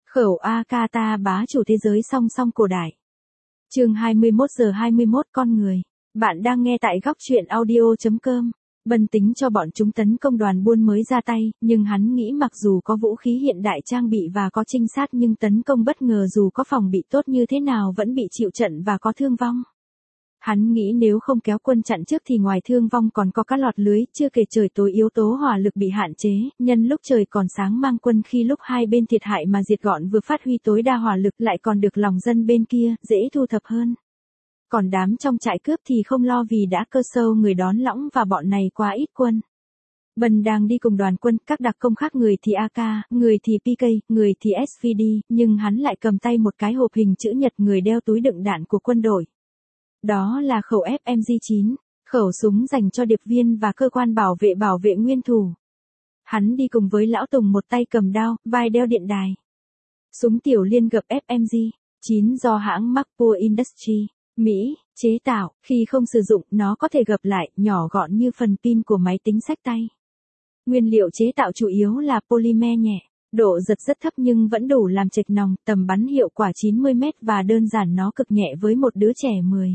Khẩu Akata bá chủ thế giới song song cổ đại. Chương 21:21 con người. Bạn đang nghe tại góc truyện audio.com. Bân tính cho bọn chúng tấn công đoàn buôn mới ra tay, nhưng hắn nghĩ mặc dù có vũ khí hiện đại trang bị và có trinh sát nhưng tấn công bất ngờ dù có phòng bị tốt như thế nào vẫn bị chịu trận và có thương vong. Hắn nghĩ nếu không kéo quân chặn trước thì ngoài thương vong còn có cá lọt lưới, chưa kể trời tối yếu tố hỏa lực bị hạn chế, nhân lúc trời còn sáng mang quân khi lúc hai bên thiệt hại mà diệt gọn vừa phát huy tối đa hỏa lực lại còn được lòng dân bên kia, dễ thu thập hơn. Còn đám trong trại cướp thì không lo vì đã cơ sâu người đón lõng và bọn này quá ít quân. Bần đang đi cùng đoàn quân, các đặc công khác người thì AK, người thì PK, người thì SVD, nhưng hắn lại cầm tay một cái hộp hình chữ nhật người đeo túi đựng đạn của quân đội. Đó là khẩu FMG9, khẩu súng dành cho điệp viên và cơ quan bảo vệ nguyên thủ. Hắn đi cùng với Lão Tùng một tay cầm đao, vai đeo điện đài. Súng tiểu liên gập FMG9 do hãng Magpul Industries, Mỹ, chế tạo, khi không sử dụng nó có thể gập lại, nhỏ gọn như phần pin của máy tính xách tay. Nguyên liệu chế tạo chủ yếu là polymer nhẹ, độ giật rất thấp nhưng vẫn đủ làm chệch nòng, tầm bắn hiệu quả 90 m và đơn giản nó cực nhẹ với một đứa trẻ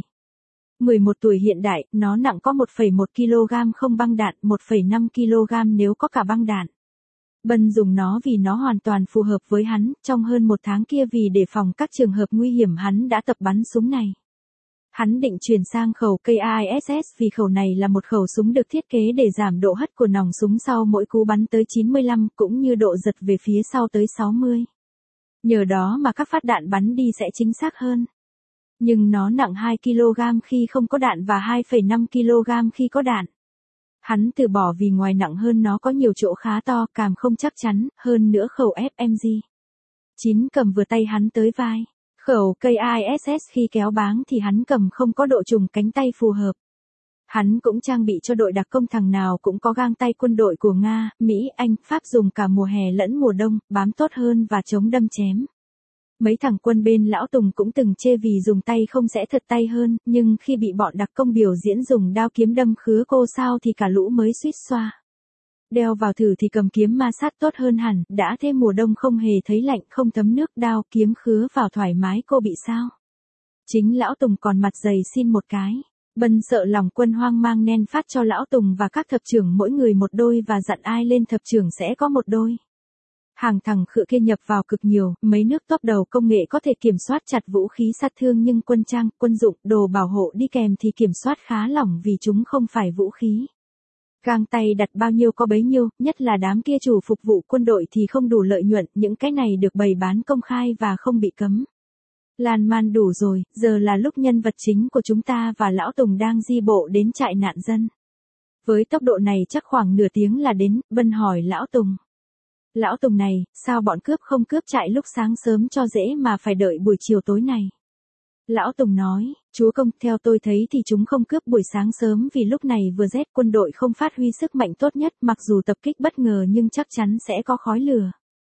11 tuổi hiện đại, nó nặng có 1,1 kg không băng đạn, 1,5 kg nếu có cả băng đạn. Bân dùng nó vì nó hoàn toàn phù hợp với hắn, trong hơn một tháng kia vì đề phòng các trường hợp nguy hiểm hắn đã tập bắn súng này. Hắn định chuyển sang khẩu KAISS vì khẩu này là một khẩu súng được thiết kế để giảm độ hất của nòng súng sau mỗi cú bắn tới 95 cũng như độ giật về phía sau tới 60. Nhờ đó mà các phát đạn bắn đi sẽ chính xác hơn. Nhưng nó nặng 2 kg khi không có đạn và 2,5 kg khi có đạn. Hắn từ bỏ vì ngoài nặng hơn nó có nhiều chỗ khá to, càm không chắc chắn, hơn nữa khẩu FMG9 cầm vừa tay hắn tới vai. Khẩu KAISS khi kéo báng thì hắn cầm không có độ trùng cánh tay phù hợp. Hắn cũng trang bị cho đội đặc công thằng nào cũng có găng tay quân đội của Nga, Mỹ, Anh, Pháp dùng cả mùa hè lẫn mùa đông, bám tốt hơn và chống đâm chém. Mấy thằng quân bên Lão Tùng cũng từng chê vì dùng tay không sẽ thật tay hơn, nhưng khi bị bọn đặc công biểu diễn dùng đao kiếm đâm khứa cô sao thì cả lũ mới suýt xoa. Đeo vào thử thì cầm kiếm ma sát tốt hơn hẳn, đã thế mùa đông không hề thấy lạnh, không thấm nước, đao kiếm khứa vào thoải mái, cô bị sao? Chính Lão Tùng còn mặt dày xin một cái. Bân sợ lòng quân hoang mang nên phát cho Lão Tùng và các thập trưởng mỗi người một đôi và dặn ai lên thập trưởng sẽ có một đôi. Hàng thằng khựa kia nhập vào cực nhiều, mấy nước top đầu công nghệ có thể kiểm soát chặt vũ khí sát thương nhưng quân trang, quân dụng, đồ bảo hộ đi kèm thì kiểm soát khá lỏng vì chúng không phải vũ khí. Găng tay đặt bao nhiêu có bấy nhiêu, nhất là đám kia chủ phục vụ quân đội thì không đủ lợi nhuận, những cái này được bày bán công khai và không bị cấm. Lan man đủ rồi, giờ là lúc nhân vật chính của chúng ta và Lão Tùng đang di bộ đến trại nạn dân. Với tốc độ này chắc khoảng nửa tiếng là đến, Bân hỏi Lão Tùng. Lão Tùng này, sao bọn cướp không cướp trại lúc sáng sớm cho dễ mà phải đợi buổi chiều tối này? Lão Tùng nói, chúa công, theo tôi thấy thì chúng không cướp buổi sáng sớm vì lúc này vừa rét, quân đội không phát huy sức mạnh tốt nhất, mặc dù tập kích bất ngờ nhưng chắc chắn sẽ có khói lửa.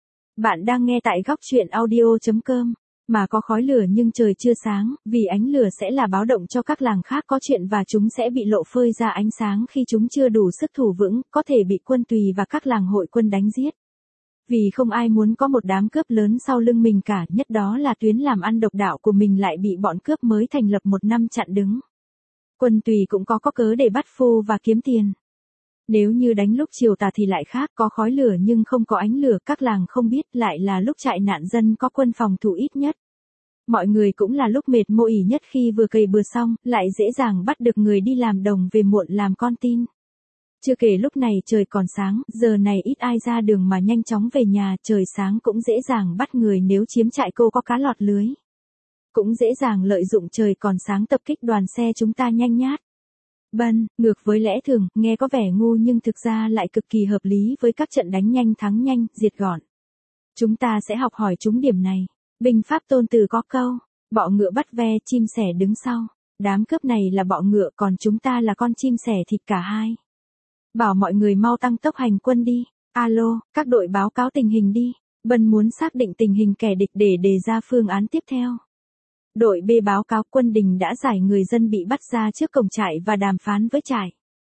Bạn đang nghe tại góc truyện audio.com, mà có khói lửa nhưng trời chưa sáng, vì ánh lửa sẽ là báo động cho các làng khác có chuyện và chúng sẽ bị lộ phơi ra ánh sáng khi chúng chưa đủ sức thủ vững, có thể bị quân Tùy và các làng hội quân đánh giết. Vì không ai muốn có một đám cướp lớn sau lưng mình cả, nhất đó là tuyến làm ăn độc đạo của mình lại bị bọn cướp mới thành lập một năm chặn đứng. Quân Tùy cũng có cớ để bắt phu và kiếm tiền. Nếu như đánh lúc chiều tà thì lại khác, có khói lửa nhưng không có ánh lửa, các làng không biết, lại là lúc trại nạn dân có quân phòng thủ ít nhất. Mọi người cũng là lúc mệt mỏi nhất khi vừa cày bừa xong, lại dễ dàng bắt được người đi làm đồng về muộn làm con tin. Chưa kể lúc này trời còn sáng, giờ này ít ai ra đường mà nhanh chóng về nhà, trời sáng cũng dễ dàng bắt người nếu chiếm trại cô có cá lọt lưới. Cũng dễ dàng lợi dụng trời còn sáng tập kích đoàn xe chúng ta nhanh nhát. Bân, ngược với lẽ thường, nghe có vẻ ngu nhưng thực ra lại cực kỳ hợp lý với các trận đánh nhanh thắng nhanh, diệt gọn. Chúng ta sẽ học hỏi chúng điểm này. Binh pháp Tôn Từ có câu, bọ ngựa bắt ve, chim sẻ đứng sau. Đám cướp này là bọ ngựa còn chúng ta là con chim sẻ thịt cả hai. Bảo mọi người mau tăng tốc hành quân đi. Alo, các đội báo cáo tình hình đi. Bân muốn xác định tình hình kẻ địch để đề ra phương án tiếp theo. Đội B báo cáo quân Đình đã giải người dân bị bắt ra trước cổng trại và đàm phán với trại.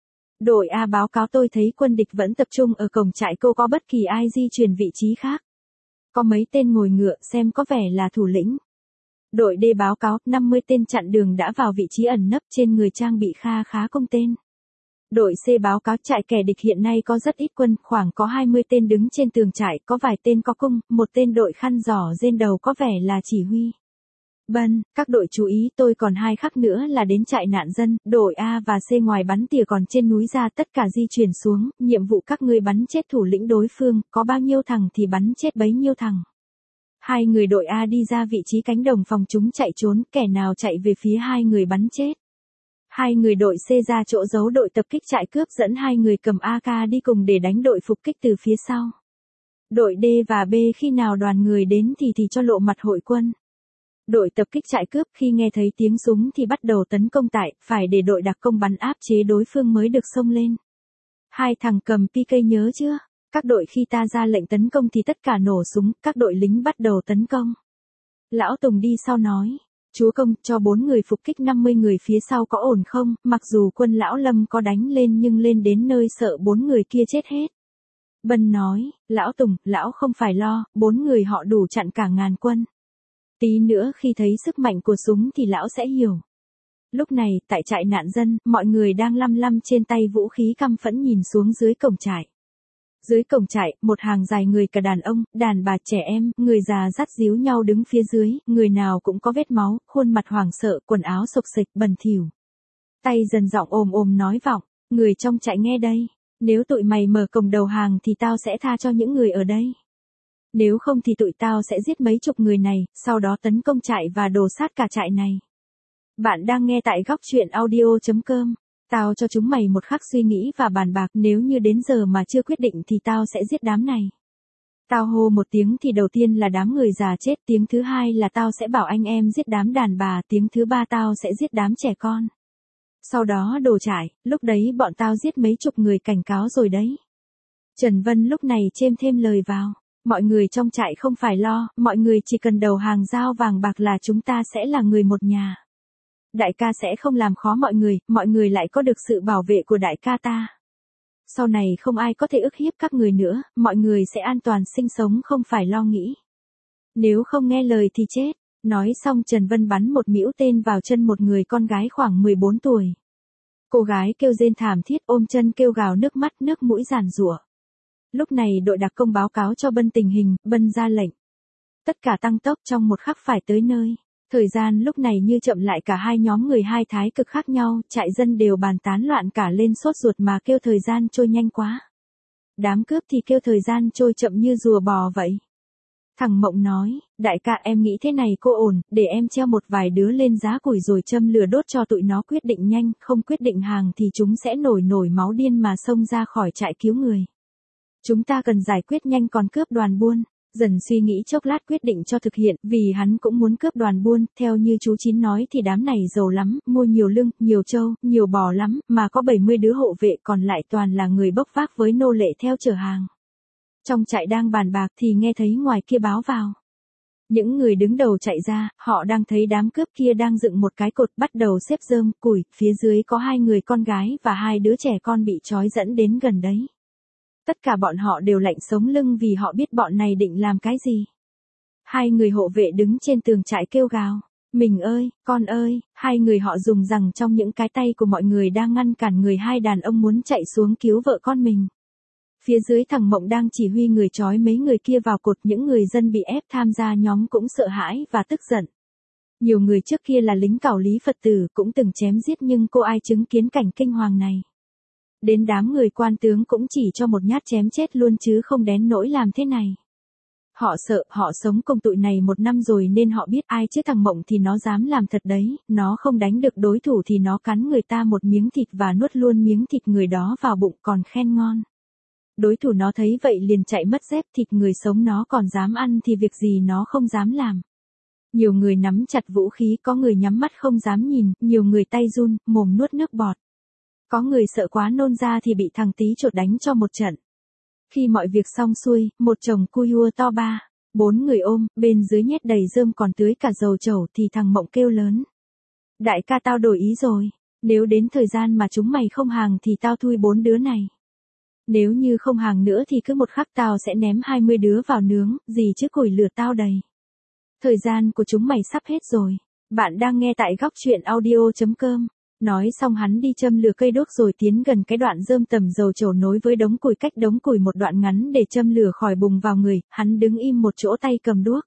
Đội A báo cáo tôi thấy quân địch vẫn tập trung ở cổng trại, cô có bất kỳ ai di chuyển vị trí khác. Có mấy tên ngồi ngựa xem có vẻ là thủ lĩnh. Đội D báo cáo 50 tên chặn đường đã vào vị trí ẩn nấp, trên người trang bị kha khá cung tên. Đội C báo cáo trại kẻ địch hiện nay có rất ít quân, khoảng có 20 tên đứng trên tường trại, có vài tên có cung, một tên đội khăn giỏ trên đầu có vẻ là chỉ huy. Các đội chú ý, tôi còn 2 khắc nữa là đến trại nạn dân, đội A và C ngoài bắn tỉa còn trên núi ra tất cả di chuyển xuống, nhiệm vụ các ngươi bắn chết thủ lĩnh đối phương, có bao nhiêu thằng thì bắn chết bấy nhiêu thằng. 2 người đội A đi ra vị trí cánh đồng phòng chúng chạy trốn, kẻ nào chạy về phía 2 người bắn chết. 2 người đội C ra chỗ giấu đội tập kích trại cướp, dẫn 2 người cầm AK đi cùng để đánh đội phục kích từ phía sau. Đội D và B khi nào đoàn người đến thì cho lộ mặt hội quân. Đội tập kích trại cướp khi nghe thấy tiếng súng thì bắt đầu tấn công tại, phải để đội đặc công bắn áp chế đối phương mới được xông lên. 2 thằng cầm PK nhớ chưa? Các đội khi ta ra lệnh tấn công thì tất cả nổ súng, các đội lính bắt đầu tấn công. Lão Tùng đi sau nói, chúa công cho 4 người phục kích 50 người phía sau có ổn không, mặc dù quân lão Lâm có đánh lên nhưng lên đến nơi sợ 4 người kia chết hết. Bân nói, lão Tùng, lão không phải lo, 4 người họ đủ chặn cả ngàn quân. Tí nữa khi thấy sức mạnh của súng thì lão sẽ hiểu. Lúc này, tại trại nạn dân, mọi người đang lăm lăm trên tay vũ khí căm phẫn nhìn xuống dưới cổng trại. Dưới cổng trại, một hàng dài người cả đàn ông, đàn bà, trẻ em, người già dắt díu nhau đứng phía dưới, người nào cũng có vết máu, khuôn mặt hoảng sợ, quần áo xộc xệch, bẩn thỉu. Tay dần giọng ồm nói vọng, người trong trại nghe đây, nếu tụi mày mở cổng đầu hàng thì tao sẽ tha cho những người ở đây. Nếu không thì tụi tao sẽ giết mấy chục người này, sau đó tấn công trại và đổ sát cả trại này. Bạn đang nghe tại góc truyện audio.com. Tao cho chúng mày một khắc suy nghĩ và bàn bạc, nếu như đến giờ mà chưa quyết định thì tao sẽ giết đám này. Tao hô một tiếng thì đầu tiên là đám người già chết, tiếng thứ hai là tao sẽ bảo anh em giết đám đàn bà, tiếng thứ ba tao sẽ giết đám trẻ con. Sau đó đổ trại, lúc đấy bọn tao giết mấy chục người cảnh cáo rồi đấy. Trần Vân lúc này chêm thêm lời vào. Mọi người trong trại không phải lo, mọi người chỉ cần đầu hàng dao vàng bạc là chúng ta sẽ là người một nhà. Đại ca sẽ không làm khó mọi người lại có được sự bảo vệ của đại ca ta. Sau này không ai có thể ức hiếp các người nữa, mọi người sẽ an toàn sinh sống không phải lo nghĩ. Nếu không nghe lời thì chết. Nói xong Trần Vân bắn một mĩu tên vào chân một người con gái khoảng 14 tuổi. Cô gái kêu rên thảm thiết ôm chân kêu gào nước mắt nước mũi giàn giụa. Lúc này đội đặc công báo cáo cho Bân tình hình, Bân ra lệnh. Tất cả tăng tốc trong một khắc phải tới nơi. Thời gian lúc này như chậm lại cả hai nhóm người hai thái cực khác nhau, trại dân đều bàn tán loạn cả lên sốt ruột mà kêu thời gian trôi nhanh quá. Đám cướp thì kêu thời gian trôi chậm như rùa bò vậy. Thằng Mộng nói, đại ca em nghĩ thế này cô ổn, để em treo một vài đứa lên giá củi rồi châm lửa đốt cho tụi nó quyết định nhanh, không quyết định hàng thì chúng sẽ nổi máu điên mà xông ra khỏi trại cứu người. Chúng ta cần giải quyết nhanh còn cướp đoàn buôn. Dần suy nghĩ chốc lát quyết định cho thực hiện, vì hắn cũng muốn cướp đoàn buôn, theo như chú Chín nói thì đám này giàu lắm, mua nhiều lưng, nhiều trâu, nhiều bò lắm, mà có 70 đứa hộ vệ còn lại toàn là người bốc vác với nô lệ theo chở hàng. Trong trại đang bàn bạc thì nghe thấy ngoài kia báo vào. Những người đứng đầu chạy ra, họ đang thấy đám cướp kia đang dựng một cái cột bắt đầu xếp rơm, củi, phía dưới có 2 người con gái và 2 đứa trẻ con bị trói dẫn đến gần đấy. Tất cả bọn họ đều lạnh sống lưng vì họ biết bọn này định làm cái gì. 2 người hộ vệ đứng trên tường trại kêu gào. Mình ơi, con ơi, 2 người họ dùng rằng trong những cái tay của mọi người đang ngăn cản người 2 đàn ông muốn chạy xuống cứu vợ con mình. Phía dưới thằng Mộng đang chỉ huy người trói mấy người kia vào cột, những người dân bị ép tham gia nhóm cũng sợ hãi và tức giận. Nhiều người trước kia là lính cảo lý Phật tử cũng từng chém giết nhưng cô ai chứng kiến cảnh kinh hoàng này. Đến đám người quan tướng cũng chỉ cho một nhát chém chết luôn chứ không đến nỗi làm thế này. Họ sợ, họ sống cùng tụi này 1 năm rồi nên họ biết ai chứ thằng Mộng thì nó dám làm thật đấy, nó không đánh được đối thủ thì nó cắn người ta một miếng thịt và nuốt luôn miếng thịt người đó vào bụng còn khen ngon. Đối thủ nó thấy vậy liền chạy mất dép, thịt người sống nó còn dám ăn thì việc gì nó không dám làm. Nhiều người nắm chặt vũ khí, có người nhắm mắt không dám nhìn, nhiều người tay run, mồm nuốt nước bọt. Có người sợ quá nôn ra thì bị thằng Tí chột đánh cho một trận. Khi mọi việc xong xuôi, một chồng cua to 4 người ôm, bên dưới nhét đầy rơm còn tưới cả dầu trầu thì thằng Mộng kêu lớn. Đại ca tao đổi ý rồi, nếu đến thời gian mà chúng mày không hàng thì tao thui 4 đứa này. Nếu như không hàng nữa thì cứ một khắc tao sẽ ném 20 đứa vào nướng, gì chứ củi lửa tao đầy. Thời gian của chúng mày sắp hết rồi. Bạn đang nghe tại góc chuyện audio.com. Nói xong hắn đi châm lửa cây đuốc rồi tiến gần cái đoạn rơm tầm dầu trổ nối với đống củi, cách đống củi một đoạn ngắn để châm lửa khỏi bùng vào người, hắn đứng im một chỗ tay cầm đuốc.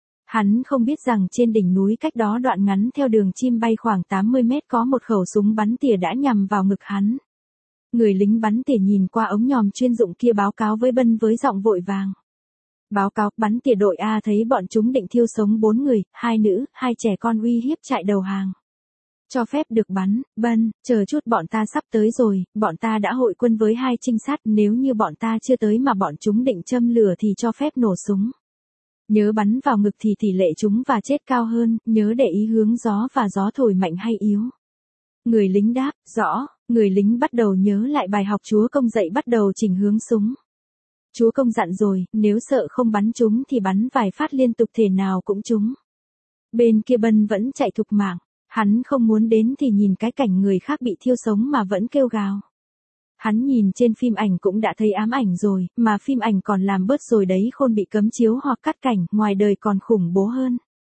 Hắn không biết rằng trên đỉnh núi cách đó đoạn ngắn theo đường chim bay khoảng 80 mét có một khẩu súng bắn tỉa đã nhằm vào ngực hắn. Người lính bắn tỉa nhìn qua ống nhòm chuyên dụng kia báo cáo với Bân với giọng vội vàng. Báo cáo, bắn tỉa đội A thấy bọn chúng định thiêu sống 4 người, 2 nữ, 2 trẻ con uy hiếp chạy đầu hàng. Cho phép được bắn, Bân, chờ chút bọn ta sắp tới rồi, bọn ta đã hội quân với 2 trinh sát, nếu như bọn ta chưa tới mà bọn chúng định châm lửa thì cho phép nổ súng. Nhớ bắn vào ngực thì tỷ lệ chúng và chết cao hơn, nhớ để ý hướng gió và gió thổi mạnh hay yếu. Người lính đáp, rõ, người lính bắt đầu nhớ lại bài học chúa công dạy, bắt đầu chỉnh hướng súng. Chúa công dặn rồi, nếu sợ không bắn chúng thì bắn vài phát liên tục thể nào cũng trúng. Bên kia Bân vẫn chạy thục mạng, hắn không muốn đến thì nhìn cái cảnh người khác bị thiêu sống mà vẫn kêu gào. Hắn nhìn trên phim ảnh cũng đã thấy ám ảnh rồi, mà phim ảnh còn làm bớt rồi đấy, khôn bị cấm chiếu hoặc cắt cảnh, ngoài đời còn khủng bố hơn.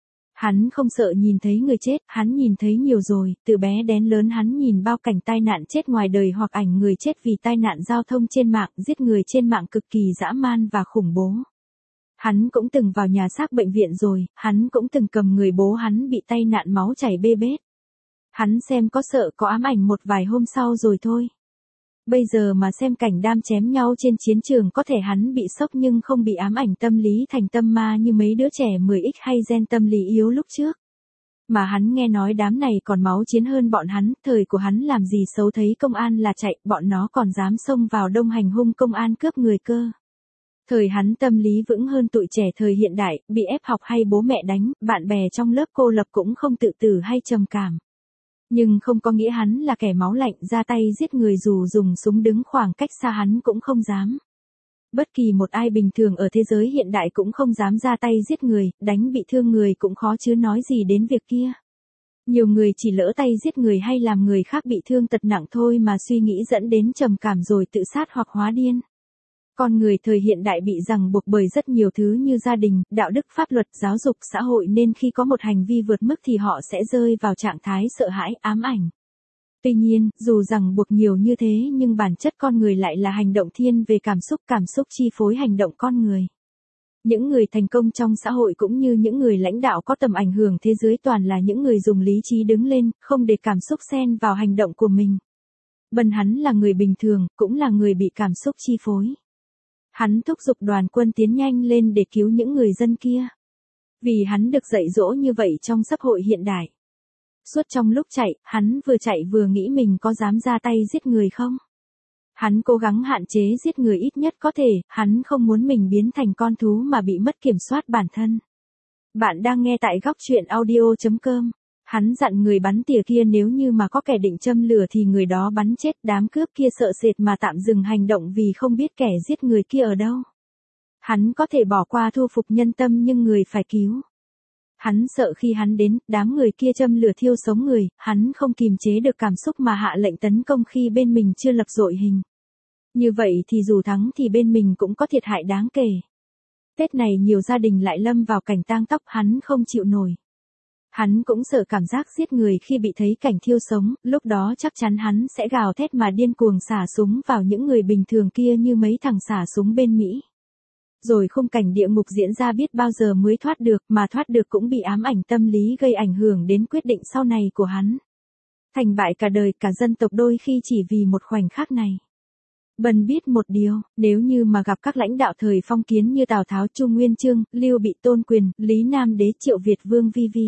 Hắn không sợ nhìn thấy người chết, hắn nhìn thấy nhiều rồi, từ bé đến lớn hắn nhìn bao cảnh tai nạn chết ngoài đời hoặc ảnh người chết vì tai nạn giao thông trên mạng, giết người trên mạng cực kỳ dã man và khủng bố. Hắn cũng từng vào nhà xác bệnh viện rồi, hắn cũng từng cầm người bố hắn bị tai nạn máu chảy bê bết. Hắn xem có sợ có ám ảnh một vài hôm sau rồi thôi. Bây giờ mà xem cảnh đam chém nhau trên chiến trường có thể hắn bị sốc nhưng không bị ám ảnh tâm lý thành tâm ma như mấy đứa trẻ 10X hay gen tâm lý yếu lúc trước. Mà hắn nghe nói đám này còn máu chiến hơn bọn hắn, thời của hắn làm gì xấu thấy công an là chạy, bọn nó còn dám xông vào đông hành hung công an cướp người cơ. Thời hắn tâm lý vững hơn tụi trẻ thời hiện đại, bị ép học hay bố mẹ đánh, bạn bè trong lớp cô lập cũng không tự tử hay trầm cảm. Nhưng không có nghĩa hắn là kẻ máu lạnh ra tay giết người, dù dùng súng đứng khoảng cách xa hắn cũng không dám. Bất kỳ một ai bình thường ở thế giới hiện đại cũng không dám ra tay giết người, đánh bị thương người cũng khó chứ nói gì đến việc kia. Nhiều người chỉ lỡ tay giết người hay làm người khác bị thương tật nặng thôi mà suy nghĩ dẫn đến trầm cảm rồi tự sát hoặc hóa điên. Con người thời hiện đại bị ràng buộc bởi rất nhiều thứ như gia đình, đạo đức, pháp luật, giáo dục, xã hội, nên khi có một hành vi vượt mức thì họ sẽ rơi vào trạng thái sợ hãi, ám ảnh. Tuy nhiên, dù ràng buộc nhiều như thế nhưng bản chất con người lại là hành động thiên về cảm xúc chi phối hành động con người. Những người thành công trong xã hội cũng như những người lãnh đạo có tầm ảnh hưởng thế giới toàn là những người dùng lý trí đứng lên, không để cảm xúc xen vào hành động của mình. Bân hắn là người bình thường, cũng là người bị cảm xúc chi phối. Hắn thúc giục đoàn quân tiến nhanh lên để cứu những người dân kia. Vì hắn được dạy dỗ như vậy trong xã hội hiện đại. Suốt trong lúc chạy, hắn vừa chạy vừa nghĩ mình có dám ra tay giết người không? Hắn cố gắng hạn chế giết người ít nhất có thể, hắn không muốn mình biến thành con thú mà bị mất kiểm soát bản thân. Bạn đang nghe tại góc chuyện audio.com. Hắn dặn người bắn tỉa kia nếu như mà có kẻ định châm lửa thì người đó bắn chết, đám cướp kia sợ sệt mà tạm dừng hành động vì không biết kẻ giết người kia ở đâu. Hắn có thể bỏ qua thu phục nhân tâm nhưng người phải cứu. Hắn sợ khi hắn đến, đám người kia châm lửa thiêu sống người, hắn không kìm chế được cảm xúc mà hạ lệnh tấn công khi bên mình chưa lập đội hình. Như vậy thì dù thắng thì bên mình cũng có thiệt hại đáng kể. Tết này nhiều gia đình lại lâm vào cảnh tang tóc, hắn không chịu nổi. Hắn cũng sợ cảm giác giết người khi bị thấy cảnh thiêu sống, lúc đó chắc chắn hắn sẽ gào thét mà điên cuồng xả súng vào những người bình thường kia như mấy thằng xả súng bên Mỹ. Rồi khung cảnh địa ngục diễn ra biết bao giờ mới thoát được, mà thoát được cũng bị ám ảnh tâm lý gây ảnh hưởng đến quyết định sau này của hắn. Thành bại cả đời cả dân tộc đôi khi chỉ vì một khoảnh khắc này. Bân biết một điều, nếu như mà gặp các lãnh đạo thời phong kiến như Tào Tháo, Chu Nguyên Chương, Lưu Bị, Tôn Quyền, Lý Nam Đế, Triệu Việt Vương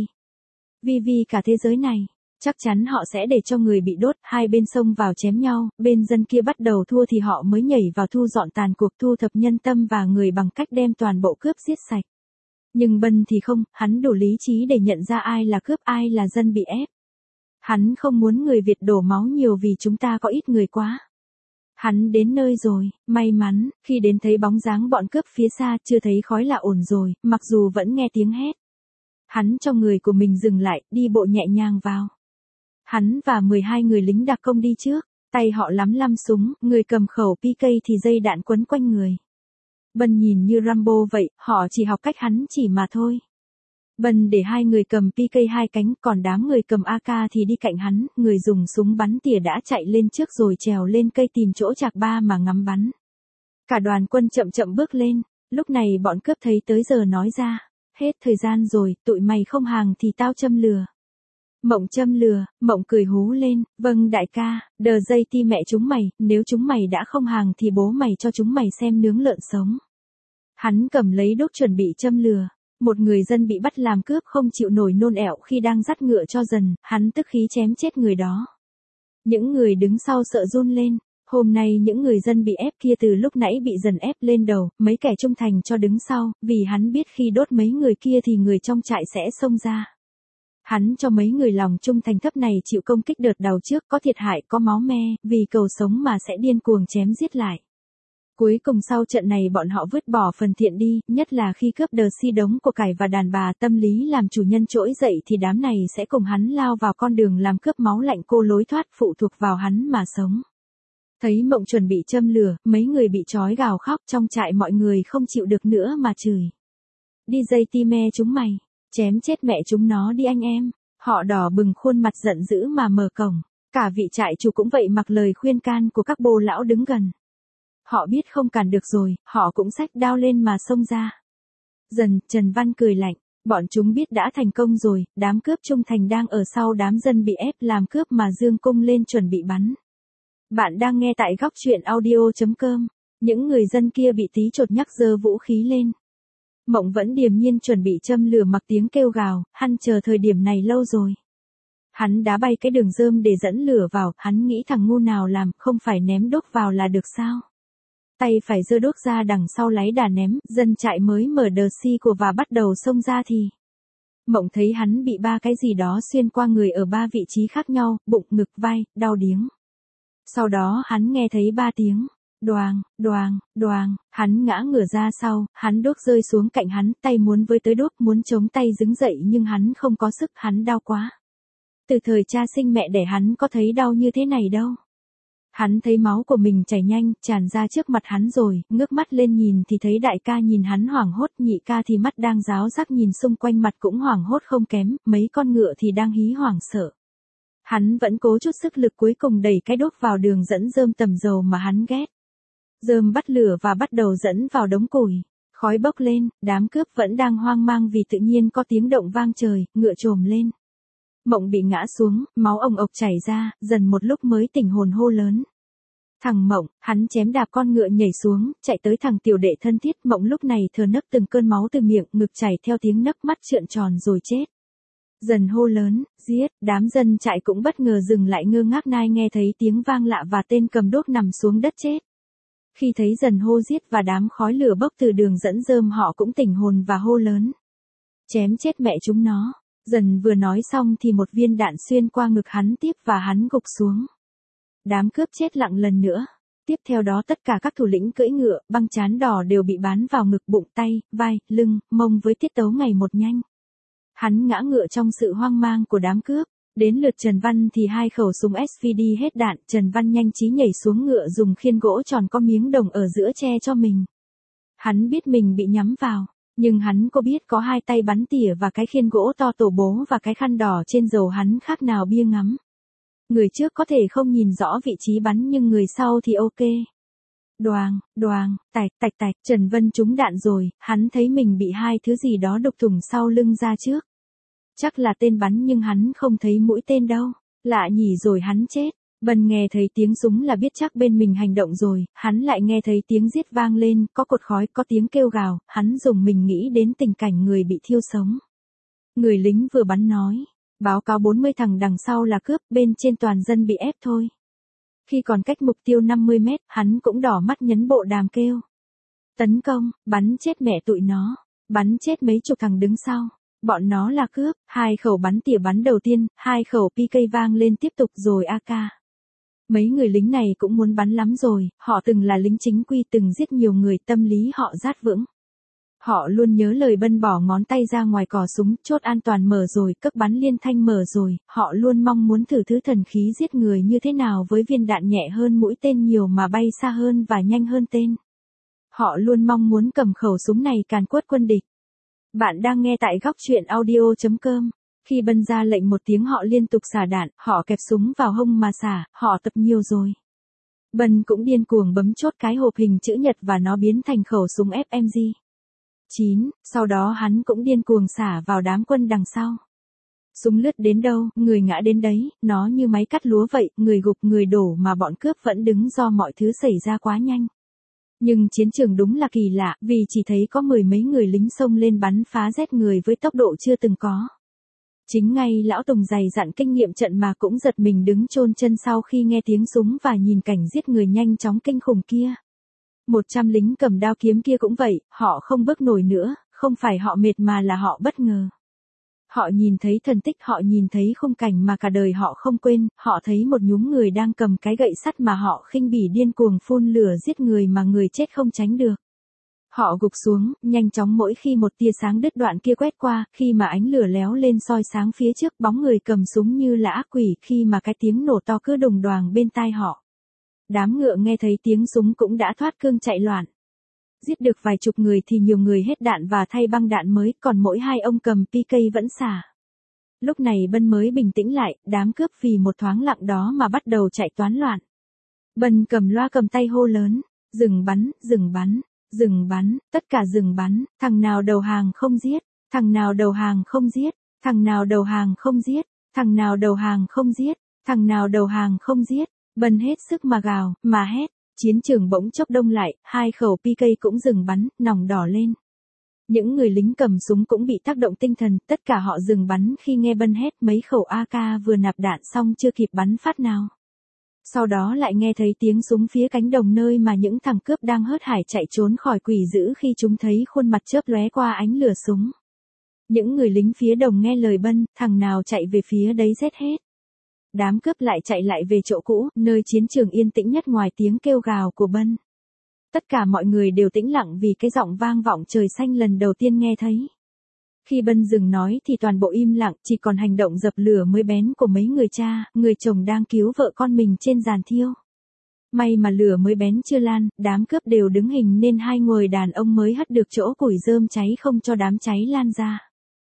vì cả thế giới này, chắc chắn họ sẽ để cho người bị đốt, hai bên xông vào chém nhau, bên dân kia bắt đầu thua thì họ mới nhảy vào thu dọn tàn cuộc, thu thập nhân tâm và người bằng cách đem toàn bộ cướp giết sạch. Nhưng Bân thì không, hắn đủ lý trí để nhận ra ai là cướp, ai là dân bị ép. Hắn không muốn người Việt đổ máu nhiều vì chúng ta có ít người quá. Hắn đến nơi rồi, may mắn, khi đến thấy bóng dáng bọn cướp phía xa, chưa thấy khói là ổn rồi, mặc dù vẫn nghe tiếng hét. Hắn cho người của mình dừng lại, đi bộ nhẹ nhàng vào. Hắn và 12 người lính đặc công đi trước. Tay họ lăm súng, người cầm khẩu PK thì dây đạn quấn quanh người. Bần nhìn như Rambo vậy, họ chỉ học cách hắn chỉ mà thôi. Bần để hai người cầm PK hai cánh, còn đám người cầm AK thì đi cạnh hắn, người dùng súng bắn tỉa đã chạy lên trước rồi trèo lên cây tìm chỗ chạc ba mà ngắm bắn. Cả đoàn quân chậm chậm bước lên, lúc này bọn cướp thấy tới giờ nói ra, hết thời gian rồi, tụi mày không hàng thì tao châm lừa. Mộng châm lừa, Mộng cười hú lên, vâng đại ca, đờ dây ti mẹ chúng mày, nếu chúng mày đã không hàng thì bố mày cho chúng mày xem nướng lợn sống. Hắn cầm lấy đốt chuẩn bị châm lừa. Một người dân bị bắt làm cướp không chịu nổi nôn ẹo khi đang dắt ngựa cho dần, hắn tức khí chém chết người đó. Những người đứng sau sợ run lên, hôm nay những người dân bị ép kia từ lúc nãy bị dần ép lên đầu, mấy kẻ trung thành cho đứng sau, vì hắn biết khi đốt mấy người kia thì người trong trại sẽ xông ra. Hắn cho mấy người lòng trung thành thấp này chịu công kích đợt đầu trước, có thiệt hại có máu me, vì cầu sống mà sẽ điên cuồng chém giết lại. Cuối cùng sau trận này bọn họ vứt bỏ phần thiện đi, nhất là khi cướp đờ si đống của cải và đàn bà tâm lý làm chủ nhân trỗi dậy thì đám này sẽ cùng hắn lao vào con đường làm cướp máu lạnh cô lối thoát phụ thuộc vào hắn mà sống. Thấy Mộng chuẩn bị châm lửa, mấy người bị trói gào khóc trong trại mọi người không chịu được nữa mà chửi. Đi dây ti me chúng mày, chém chết mẹ chúng nó đi anh em, họ đỏ bừng khuôn mặt giận dữ mà mở cổng, cả vị trại chủ cũng vậy mặc lời khuyên can của các bô lão đứng gần. Họ biết không cản được rồi, họ cũng xách đao lên mà xông ra. Dần, Trần Văn cười lạnh, bọn chúng biết đã thành công rồi, đám cướp trung thành đang ở sau đám dân bị ép làm cướp mà giương cung lên chuẩn bị bắn. Bạn đang nghe tại góc truyện audio.com, những người dân kia bị tí chột nhắc giơ vũ khí lên. Mộng vẫn điềm nhiên chuẩn bị châm lửa mặc tiếng kêu gào, hắn chờ thời điểm này lâu rồi. Hắn đá bay cái đường rơm để dẫn lửa vào, hắn nghĩ thằng ngu nào làm, không phải ném đốt vào là được sao? Tay phải giơ đốt ra đằng sau láy đà ném, dân trại mới mở đờ si của và bắt đầu xông ra thì. Mộng thấy hắn bị ba cái gì đó xuyên qua người ở ba vị trí khác nhau, bụng, ngực, vai, đau điếng. Sau đó hắn nghe thấy ba tiếng, đoàng, đoàng, đoàng, hắn ngã ngửa ra sau, hắn đốt rơi xuống cạnh hắn, tay muốn với tới đốt muốn chống tay đứng dậy nhưng hắn không có sức, hắn đau quá. Từ thời cha sinh mẹ đẻ hắn có thấy đau như thế này đâu. Hắn thấy máu của mình chảy nhanh, tràn ra trước mặt hắn rồi, ngước mắt lên nhìn thì thấy đại ca nhìn hắn hoảng hốt, nhị ca thì mắt đang ráo rác nhìn xung quanh mặt cũng hoảng hốt không kém, mấy con ngựa thì đang hí hoảng sợ. Hắn vẫn cố chút sức lực cuối cùng đẩy cái đốt vào đường dẫn rơm tầm dầu mà hắn ghét. Rơm bắt lửa và bắt đầu dẫn vào đống củi, khói bốc lên, đám cướp vẫn đang hoang mang vì tự nhiên có tiếng động vang trời, ngựa trồm lên. Mộng bị ngã xuống, máu ồng ộc chảy ra, dần một lúc mới tỉnh hồn hô lớn. Thằng Mộng, hắn chém đạp con ngựa nhảy xuống, chạy tới thằng tiểu đệ thân thiết. Mộng lúc này thở nấc từng cơn máu từ miệng, ngực chảy theo tiếng nấc, mắt trợn tròn rồi chết. Dần hô lớn, giết, đám dân trại cũng bất ngờ dừng lại ngơ ngác nai nghe thấy tiếng vang lạ và tên cầm đốt nằm xuống đất chết. Khi thấy dần hô giết và đám khói lửa bốc từ đường dẫn rơm họ cũng tỉnh hồn và hô lớn. Chém chết mẹ chúng nó. Dần vừa nói xong thì một viên đạn xuyên qua ngực hắn tiếp và hắn gục xuống. Đám cướp chết lặng lần nữa. Tiếp theo đó tất cả các thủ lĩnh cưỡi ngựa, băng trán đỏ đều bị bắn vào ngực, bụng, tay, vai, lưng, mông với tiết tấu ngày một nhanh. Hắn ngã ngựa trong sự hoang mang của đám cướp. Đến lượt Trần Văn thì hai khẩu súng SVD hết đạn, Trần Văn nhanh trí nhảy xuống ngựa dùng khiên gỗ tròn có miếng đồng ở giữa che cho mình. Hắn biết mình bị nhắm vào. Nhưng hắn có biết có hai tay bắn tỉa và cái khiên gỗ to tổ bố và cái khăn đỏ trên dầu hắn khác nào bia ngắm. Người trước có thể không nhìn rõ vị trí bắn nhưng người sau thì ok. Đoàng, đoàng, tạch tạch tạch, Trần Vân trúng đạn rồi, hắn thấy mình bị hai thứ gì đó đục thủng sau lưng ra trước. Chắc là tên bắn nhưng hắn không thấy mũi tên đâu, lạ nhỉ rồi hắn chết. Bần nghe thấy tiếng súng là biết chắc bên mình hành động rồi, hắn lại nghe thấy tiếng giết vang lên, có cột khói, có tiếng kêu gào, hắn dùng mình nghĩ đến tình cảnh người bị thiêu sống. Người lính vừa bắn nói, báo cáo 40 thằng đằng sau là cướp, bên trên toàn dân bị ép thôi. Khi còn cách mục tiêu 50 mét, hắn cũng đỏ mắt nhấn bộ đàm kêu. Tấn công, bắn chết mẹ tụi nó, bắn chết mấy chục thằng đứng sau. Bọn nó là cướp, hai khẩu bắn tỉa bắn đầu tiên, hai khẩu PK vang lên tiếp tục rồi AK. Mấy người lính này cũng muốn bắn lắm rồi, họ từng là lính chính quy từng giết nhiều người, tâm lý họ rát vững. Họ luôn nhớ lời Bân bỏ ngón tay ra ngoài cò súng, chốt an toàn mở rồi, cất bắn liên thanh mở rồi, họ luôn mong muốn thử thứ thần khí giết người như thế nào với viên đạn nhẹ hơn mũi tên nhiều mà bay xa hơn và nhanh hơn tên. Họ luôn mong muốn cầm khẩu súng này càn quét quân địch. Bạn đang nghe tại góc truyện audio.com. Khi Bân ra lệnh một tiếng họ liên tục xả đạn, họ kẹp súng vào hông mà xả, họ tập nhiều rồi. Bân cũng điên cuồng bấm chốt cái hộp hình chữ nhật và nó biến thành khẩu súng FMG. 9, sau đó hắn cũng điên cuồng xả vào đám quân đằng sau. Súng lướt đến đâu, người ngã đến đấy, nó như máy cắt lúa vậy, người gục người đổ mà bọn cướp vẫn đứng do mọi thứ xảy ra quá nhanh. Nhưng chiến trường đúng là kỳ lạ, vì chỉ thấy có mười mấy người lính xông lên bắn phá rét người với tốc độ chưa từng có. Chính ngay lão Tùng dày dặn kinh nghiệm trận mà cũng giật mình đứng chôn chân sau khi nghe tiếng súng và nhìn cảnh giết người nhanh chóng kinh khủng kia. 100 lính cầm đao kiếm kia cũng vậy, họ không bước nổi nữa, không phải họ mệt mà là họ bất ngờ. Họ nhìn thấy thần tích, họ nhìn thấy khung cảnh mà cả đời họ không quên, họ thấy một nhúm người đang cầm cái gậy sắt mà họ khinh bỉ điên cuồng phun lửa giết người mà người chết không tránh được. Họ gục xuống, nhanh chóng mỗi khi một tia sáng đứt đoạn kia quét qua, khi mà ánh lửa léo lên soi sáng phía trước bóng người cầm súng như là ác quỷ, khi mà cái tiếng nổ to cứ đùng đoàng bên tai họ. Đám ngựa nghe thấy tiếng súng cũng đã thoát cương chạy loạn. Giết được vài chục người thì nhiều người hết đạn và thay băng đạn mới, còn mỗi hai ông cầm PK vẫn xả. Lúc này Bân mới bình tĩnh lại, đám cướp vì một thoáng lặng đó mà bắt đầu chạy toán loạn. Bân cầm loa cầm tay hô lớn, dừng bắn, dừng bắn, dừng bắn, tất cả dừng bắn, thằng nào đầu hàng không giết, thằng nào đầu hàng không giết, thằng nào đầu hàng không giết, thằng nào đầu hàng không giết, thằng nào đầu hàng không giết. Bân hết sức mà gào, mà hét, chiến trường bỗng chốc đông lại, hai khẩu PK cũng dừng bắn, nòng đỏ lên. Những người lính cầm súng cũng bị tác động tinh thần, tất cả họ dừng bắn khi nghe Bân hét, mấy khẩu AK vừa nạp đạn xong chưa kịp bắn phát nào. Sau đó lại nghe thấy tiếng súng phía cánh đồng nơi mà những thằng cướp đang hớt hải chạy trốn khỏi quỷ dữ khi chúng thấy khuôn mặt chớp lóe qua ánh lửa súng. Những người lính phía đồng nghe lời Bân, thằng nào chạy về phía đấy giết hết. Đám cướp lại chạy lại về chỗ cũ, nơi chiến trường yên tĩnh nhất ngoài tiếng kêu gào của Bân. Tất cả mọi người đều tĩnh lặng vì cái giọng vang vọng trời xanh lần đầu tiên nghe thấy. Khi Bân dừng nói thì toàn bộ im lặng, chỉ còn hành động dập lửa mới bén của mấy người cha, người chồng đang cứu vợ con mình trên giàn thiêu. May mà lửa mới bén chưa lan, đám cướp đều đứng hình nên hai người đàn ông mới hất được chỗ củi rơm cháy không cho đám cháy lan ra.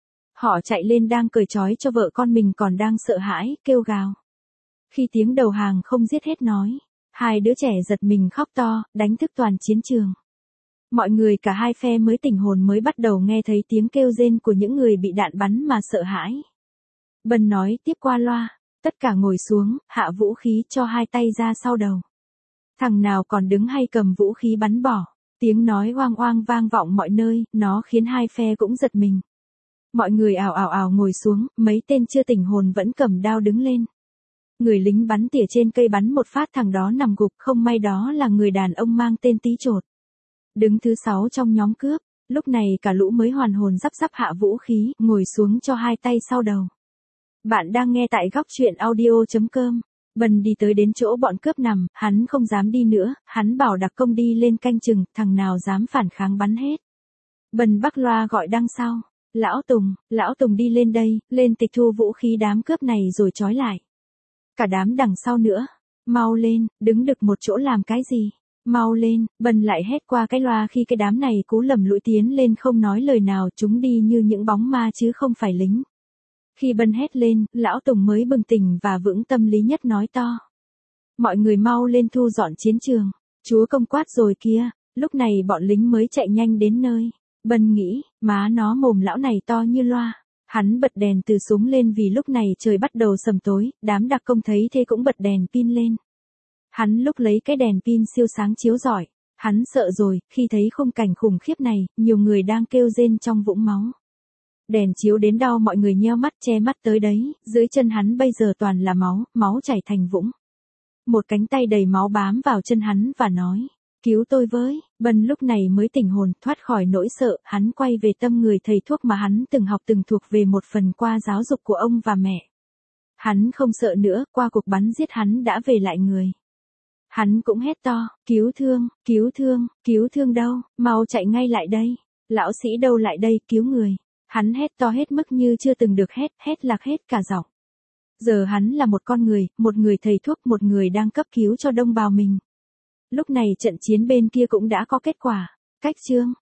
Họ chạy lên đang cởi trói cho vợ con mình còn đang sợ hãi, kêu gào. Khi tiếng đầu hàng không giết hết nói, hai đứa trẻ giật mình khóc to, đánh thức toàn chiến trường. Mọi người cả hai phe mới tỉnh hồn mới bắt đầu nghe thấy tiếng kêu rên của những người bị đạn bắn mà sợ hãi. Bân nói tiếp qua loa, tất cả ngồi xuống, hạ vũ khí cho hai tay ra sau đầu. Thằng nào còn đứng hay cầm vũ khí bắn bỏ, tiếng nói oang oang vang vọng mọi nơi, nó khiến hai phe cũng giật mình. Mọi người ào ào ào ngồi xuống, mấy tên chưa tỉnh hồn vẫn cầm đao đứng lên. Người lính bắn tỉa trên cây bắn một phát thằng đó nằm gục, không may đó là người đàn ông mang tên Tí Chột. Đứng thứ 6 trong nhóm cướp, lúc này cả lũ mới hoàn hồn rắp hạ vũ khí, ngồi xuống cho hai tay sau đầu. Bạn đang nghe tại góc truyện audio.com. Bân đi tới đến chỗ bọn cướp nằm, hắn không dám đi nữa, hắn bảo đặc công đi lên canh chừng, thằng nào dám phản kháng bắn hết. Bân bắc loa gọi đằng sau, Lão Tùng đi lên đây, lên tịch thu vũ khí đám cướp này rồi trói lại. Cả đám đằng sau nữa, mau lên, đứng được một chỗ làm cái gì, mau lên. Bân lại hét qua cái loa khi cái đám này cú lầm lũi tiến lên không nói lời nào, chúng đi như những bóng ma chứ không phải lính. Khi Bân hét lên, lão Tùng mới bừng tỉnh và vững tâm lý nhất nói to. Mọi người mau lên thu dọn chiến trường, chúa công quát rồi kia. Lúc này bọn lính mới chạy nhanh đến nơi. Bân nghĩ, má nó mồm lão này to như loa. Hắn bật đèn từ súng lên vì lúc này trời bắt đầu sầm tối, đám đặc công thấy thế cũng bật đèn pin lên. Hắn lúc lấy cái đèn pin siêu sáng chiếu rọi, hắn sợ rồi, khi thấy khung cảnh khủng khiếp này, nhiều người đang kêu rên trong vũng máu. Đèn chiếu đến đau mọi người nheo mắt che mắt tới đấy, dưới chân hắn bây giờ toàn là máu, máu chảy thành vũng. Một cánh tay đầy máu bám vào chân hắn và nói, cứu tôi với. Bân lúc này mới tỉnh hồn, thoát khỏi nỗi sợ, hắn quay về tâm người thầy thuốc mà hắn từng học từng thuộc về một phần qua giáo dục của ông và mẹ. Hắn không sợ nữa, qua cuộc bắn giết hắn đã về lại người. Hắn cũng hét to, cứu thương đâu, mau chạy ngay lại đây. Lão sĩ đâu lại đây, cứu người. Hắn hét to hết mức như chưa từng được hét lạc hết cả giọng. Giờ hắn là một con người, một người thầy thuốc, một người đang cấp cứu cho đồng bào mình. Lúc này trận chiến bên kia cũng đã có kết quả. Cách chương